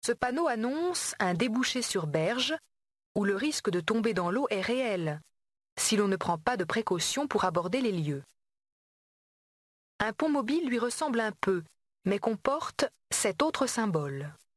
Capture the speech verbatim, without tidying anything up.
Ce panneau annonce un débouché sur berge où le risque de tomber dans l'eau est réel si l'on ne prend pas de précautions pour aborder les lieux. Un pont mobile lui ressemble un peu, mais comporte cet autre symbole.